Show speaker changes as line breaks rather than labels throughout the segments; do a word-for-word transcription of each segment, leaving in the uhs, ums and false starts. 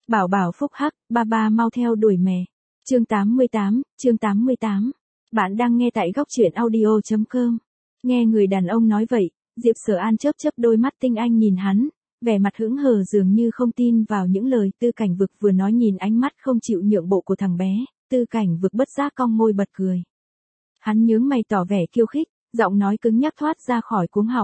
Bảo bảo phúc hắc, ba ba mau theo đuổi mẹ. Chương tám mươi tám, chương tám mươi tám. Bạn đang nghe tại góc truyện audio chấm com. Nghe người đàn ông nói vậy, Diệp Sở An chớp chớp đôi mắt tinh anh nhìn hắn, vẻ mặt hững hờ dường như không tin vào những lời Tư Cảnh Vực vừa nói, nhìn ánh mắt không chịu nhượng bộ của thằng bé, Tư Cảnh Vực bất giác cong môi bật cười. Hắn nhướng mày tỏ vẻ khiêu khích, giọng nói cứng nhắc thoát ra khỏi cuống họng.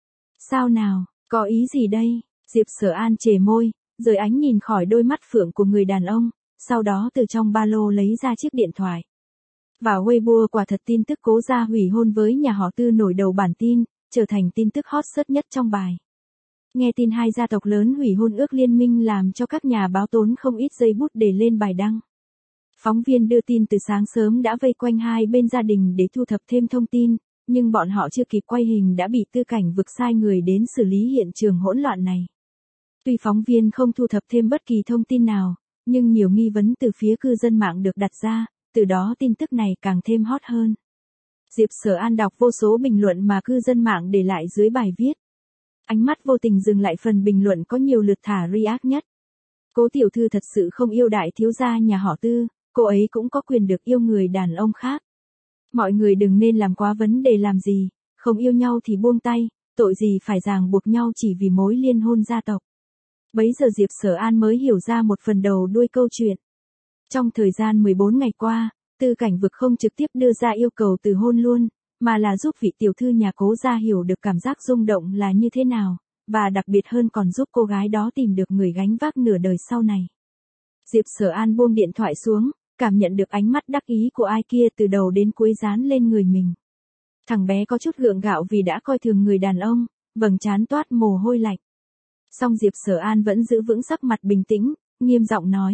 Sao nào, có ý gì đây? Diệp Sở An chề môi, rời ánh nhìn khỏi đôi mắt phượng của người đàn ông, sau đó từ trong ba lô lấy ra chiếc điện thoại. Vào Weibo quả thật tin tức Cố gia hủy hôn với nhà họ Tư nổi đầu bản tin, trở thành tin tức hot search nhất trong bài. Nghe tin hai gia tộc lớn hủy hôn ước liên minh làm cho các nhà báo tốn không ít giây bút để lên bài đăng. Phóng viên đưa tin từ sáng sớm đã vây quanh hai bên gia đình để thu thập thêm thông tin, nhưng bọn họ chưa kịp quay hình đã bị Tư Cảnh Vực sai người đến xử lý hiện trường hỗn loạn này. Tuy phóng viên không thu thập thêm bất kỳ thông tin nào, nhưng nhiều nghi vấn từ phía cư dân mạng được đặt ra, từ đó tin tức này càng thêm hot hơn. Diệp Sở An đọc vô số bình luận mà cư dân mạng để lại dưới bài viết. Ánh mắt vô tình dừng lại phần bình luận có nhiều lượt thả react nhất. Cố tiểu thư thật sự không yêu đại thiếu gia nhà họ Tư, cô ấy cũng có quyền được yêu người đàn ông khác. Mọi người đừng nên làm quá vấn đề làm gì, không yêu nhau thì buông tay, tội gì phải ràng buộc nhau chỉ vì mối liên hôn gia tộc. Bấy giờ Diệp Sở An mới hiểu ra một phần đầu đuôi câu chuyện. Trong thời gian mười bốn ngày qua, Tư Cảnh Vực không trực tiếp đưa ra yêu cầu từ hôn luôn, mà là giúp vị tiểu thư nhà Cố gia hiểu được cảm giác rung động là như thế nào, và đặc biệt hơn còn giúp cô gái đó tìm được người gánh vác nửa đời sau này. Diệp Sở An buông điện thoại xuống, cảm nhận được ánh mắt đắc ý của ai kia từ đầu đến cuối dán lên người mình. Thằng bé có chút gượng gạo vì đã coi thường người đàn ông, vầng trán toát mồ hôi lạnh. Song Diệp Sở An vẫn giữ vững sắc mặt bình tĩnh, nghiêm giọng nói.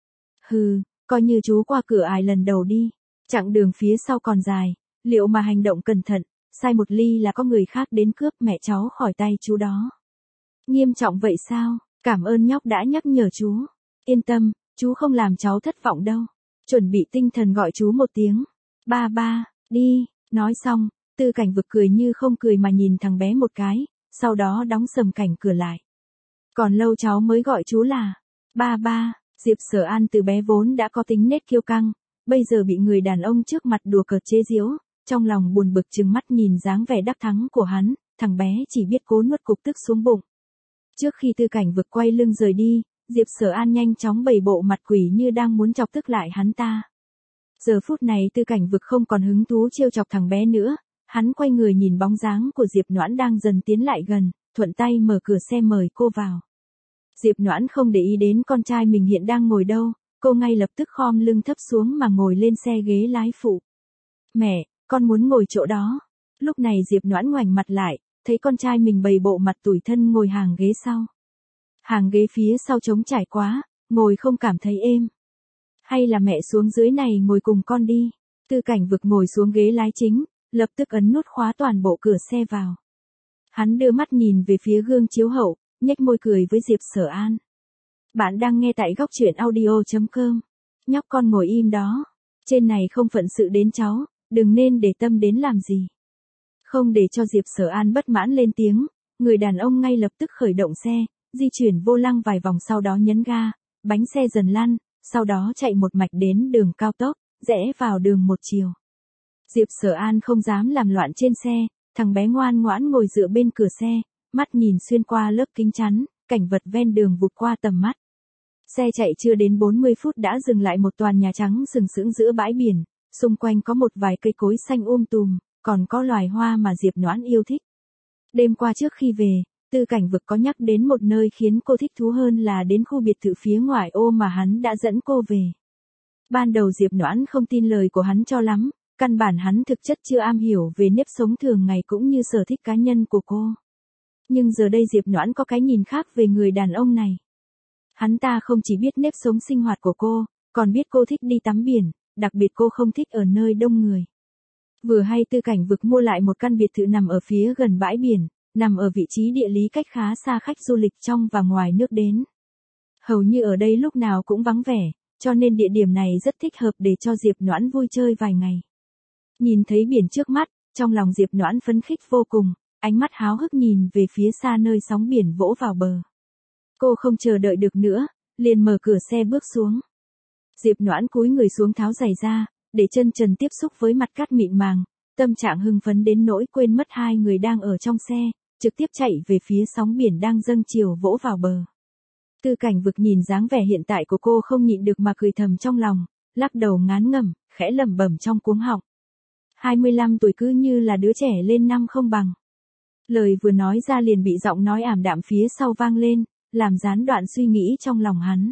Hừ, coi như chú qua cửa ải lần đầu đi, chặng đường phía sau còn dài, liệu mà hành động cẩn thận, sai một ly là có người khác đến cướp mẹ cháu khỏi tay chú đó. Nghiêm trọng vậy sao, cảm ơn nhóc đã nhắc nhở chú. Yên tâm, chú không làm cháu thất vọng đâu. Chuẩn bị tinh thần gọi chú một tiếng. Ba ba, đi, nói xong, Tư Cảnh Vực cười như không cười mà nhìn thằng bé một cái, sau đó đóng sầm cảnh cửa lại. Còn lâu cháu mới gọi chú là ba ba. Diệp Sở An từ bé vốn đã có tính nết kiêu căng, bây giờ bị người đàn ông trước mặt đùa cợt chế giễu, trong lòng buồn bực trừng mắt nhìn dáng vẻ đắc thắng của hắn, thằng bé chỉ biết cố nuốt cục tức xuống bụng. Trước khi Tư Cảnh Vực quay lưng rời đi, Diệp Sở An nhanh chóng bày bộ mặt quỷ như đang muốn chọc tức lại hắn ta. Giờ phút này Tư Cảnh Vực không còn hứng thú trêu chọc thằng bé nữa, hắn quay người nhìn bóng dáng của Diệp Noãn đang dần tiến lại gần, thuận tay mở cửa xe mời cô vào. Diệp Noãn không để ý đến con trai mình hiện đang ngồi đâu, cô ngay lập tức khom lưng thấp xuống mà ngồi lên xe ghế lái phụ. Mẹ, con muốn ngồi chỗ đó. Lúc này Diệp Noãn ngoảnh mặt lại, thấy con trai mình bày bộ mặt tủi thân ngồi hàng ghế sau. Hàng ghế phía sau trống trải quá, ngồi không cảm thấy êm. Hay là mẹ xuống dưới này ngồi cùng con đi. Tư Cảnh Vực ngồi xuống ghế lái chính, lập tức ấn nút khóa toàn bộ cửa xe vào. Hắn đưa mắt nhìn về phía gương chiếu hậu, nhếch môi cười với Diệp Sở An. Bạn đang nghe tại góc truyện audio chấm com. Nhóc con ngồi im đó. Trên này không phận sự đến cháu, đừng nên để tâm đến làm gì. Không để cho Diệp Sở An bất mãn lên tiếng, người đàn ông ngay lập tức khởi động xe, di chuyển vô lăng vài vòng sau đó nhấn ga, bánh xe dần lăn, sau đó chạy một mạch đến đường cao tốc, rẽ vào đường một chiều. Diệp Sở An không dám làm loạn trên xe, thằng bé ngoan ngoãn ngồi dựa bên cửa xe, mắt nhìn xuyên qua lớp kính chắn, cảnh vật ven đường vụt qua tầm mắt. Xe chạy chưa đến bốn mươi phút đã dừng lại một tòa nhà trắng sừng sững giữa bãi biển, xung quanh có một vài cây cối xanh um tùm, còn có loài hoa mà Diệp Noãn yêu thích. Đêm qua trước khi về, Tư Cảnh Vực có nhắc đến một nơi khiến cô thích thú hơn là đến khu biệt thự phía ngoài ô mà hắn đã dẫn cô về. Ban đầu Diệp Noãn không tin lời của hắn cho lắm, căn bản hắn thực chất chưa am hiểu về nếp sống thường ngày cũng như sở thích cá nhân của cô. Nhưng giờ đây Diệp Noãn có cái nhìn khác về người đàn ông này. Hắn ta không chỉ biết nếp sống sinh hoạt của cô, còn biết cô thích đi tắm biển, đặc biệt cô không thích ở nơi đông người. Vừa hay Tư Cảnh Vực mua lại một căn biệt thự nằm ở phía gần bãi biển, nằm ở vị trí địa lý cách khá xa khách du lịch trong và ngoài nước đến. Hầu như ở đây lúc nào cũng vắng vẻ, cho nên địa điểm này rất thích hợp để cho Diệp Noãn vui chơi vài ngày. Nhìn thấy biển trước mắt, trong lòng Diệp Noãn phấn khích vô cùng, ánh mắt háo hức nhìn về phía xa nơi sóng biển vỗ vào bờ. Cô không chờ đợi được nữa, liền mở cửa xe bước xuống. Diệp Noãn cúi người xuống tháo giày ra, để chân trần tiếp xúc với mặt cát mịn màng, tâm trạng hưng phấn đến nỗi quên mất hai người đang ở trong xe, trực tiếp chạy về phía sóng biển đang dâng chiều vỗ vào bờ. Tư Cảnh Vực nhìn dáng vẻ hiện tại của cô không nhịn được mà cười thầm trong lòng, lắc đầu ngán ngẩm, khẽ lẩm bẩm trong cuống họng. hai mươi lăm tuổi cứ như là đứa trẻ lên năm không bằng. Lời vừa nói ra liền bị giọng nói ảm đạm phía sau vang lên, làm gián đoạn suy nghĩ trong lòng hắn.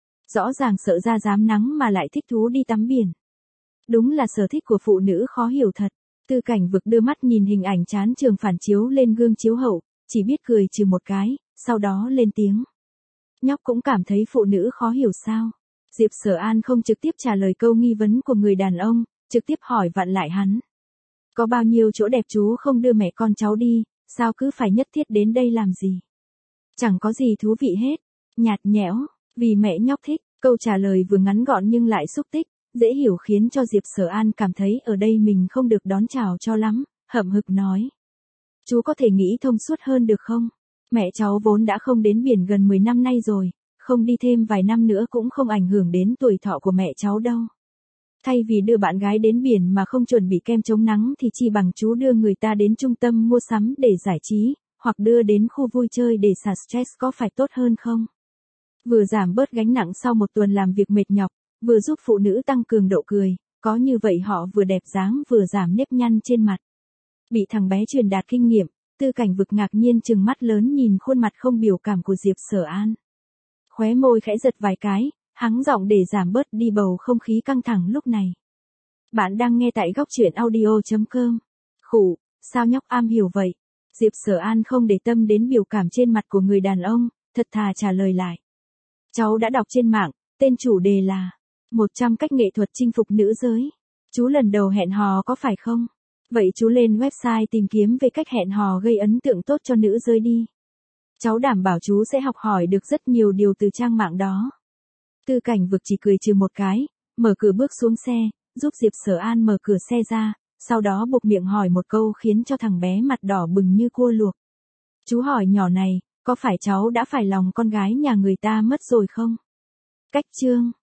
Rõ ràng sợ ra dám nắng mà lại thích thú đi tắm biển. Đúng là sở thích của phụ nữ khó hiểu thật. Tư Cảnh Vực đưa mắt nhìn hình ảnh chán trường phản chiếu lên gương chiếu hậu, chỉ biết cười trừ một cái, sau đó lên tiếng. Nhóc cũng cảm thấy phụ nữ khó hiểu sao? Diệp Sở An không trực tiếp trả lời câu nghi vấn của người đàn ông, trực tiếp hỏi vặn lại hắn. Có bao nhiêu chỗ đẹp chú không đưa mẹ con cháu đi, sao cứ phải nhất thiết đến đây làm gì? Chẳng có gì thú vị hết, nhạt nhẽo, vì mẹ nhóc thích, câu trả lời vừa ngắn gọn nhưng lại xúc tích, dễ hiểu khiến cho Diệp Sở An cảm thấy ở đây mình không được đón chào cho lắm, hậm hực nói. Chú có thể nghĩ thông suốt hơn được không? Mẹ cháu vốn đã không đến biển gần mười năm nay rồi, không đi thêm vài năm nữa cũng không ảnh hưởng đến tuổi thọ của mẹ cháu đâu. Thay vì đưa bạn gái đến biển mà không chuẩn bị kem chống nắng thì chi bằng chú đưa người ta đến trung tâm mua sắm để giải trí, hoặc đưa đến khu vui chơi để xả stress có phải tốt hơn không? Vừa giảm bớt gánh nặng sau một tuần làm việc mệt nhọc, vừa giúp phụ nữ tăng cường độ cười, có như vậy họ vừa đẹp dáng vừa giảm nếp nhăn trên mặt. Bị thằng bé truyền đạt kinh nghiệm, Tư Cảnh Vực ngạc nhiên trừng mắt lớn nhìn khuôn mặt không biểu cảm của Diệp Sở An. Khóe môi khẽ giật vài cái, hắng giọng để giảm bớt đi bầu không khí căng thẳng lúc này. Bạn đang nghe tại góc truyện audio chấm com. Khủ, sao nhóc am hiểu vậy? Diệp Sở An không để tâm đến biểu cảm trên mặt của người đàn ông, thật thà trả lời lại. Cháu đã đọc trên mạng, tên chủ đề là một trăm cách nghệ thuật chinh phục nữ giới. Chú lần đầu hẹn hò có phải không? Vậy chú lên website tìm kiếm về cách hẹn hò gây ấn tượng tốt cho nữ giới đi. Cháu đảm bảo chú sẽ học hỏi được rất nhiều điều từ trang mạng đó. Tư Cảnh Vực chỉ cười trừ một cái, mở cửa bước xuống xe, giúp Diệp Sở An mở cửa xe ra, sau đó buộc miệng hỏi một câu khiến cho thằng bé mặt đỏ bừng như cua luộc. Chú hỏi nhỏ này, có phải cháu đã phải lòng con gái nhà người ta mất rồi không? Cách chương